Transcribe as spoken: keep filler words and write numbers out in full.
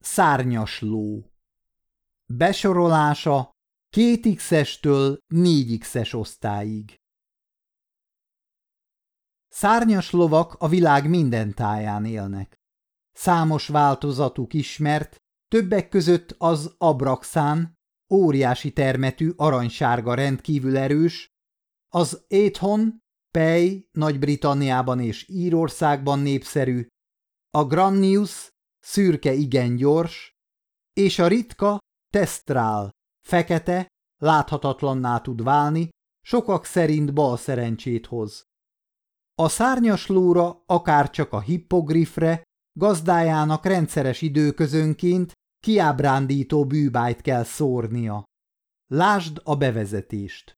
Szárnyas ló. Besorolása két X-estől négy X-es osztályig. Szárnyas lovak a világ minden táján élnek. Számos változatuk ismert, többek között az abraxán, óriási termetű aranysárga rendkívül erős, az éthon, pej Nagy-Britanniában és Írországban népszerű, a grannius, szürke igen gyors, és a ritka testrál, fekete, láthatatlanná tud válni, sokak szerint bal szerencsét hoz. A szárnyas lóra, akárcsak a hippogrifre, gazdájának rendszeres időközönként kiábrándító bűbájt kell szórnia. Lásd a bevezetést.